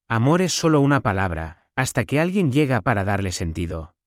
Amor es solo una palabra, hasta que alguien llega para darle sentido.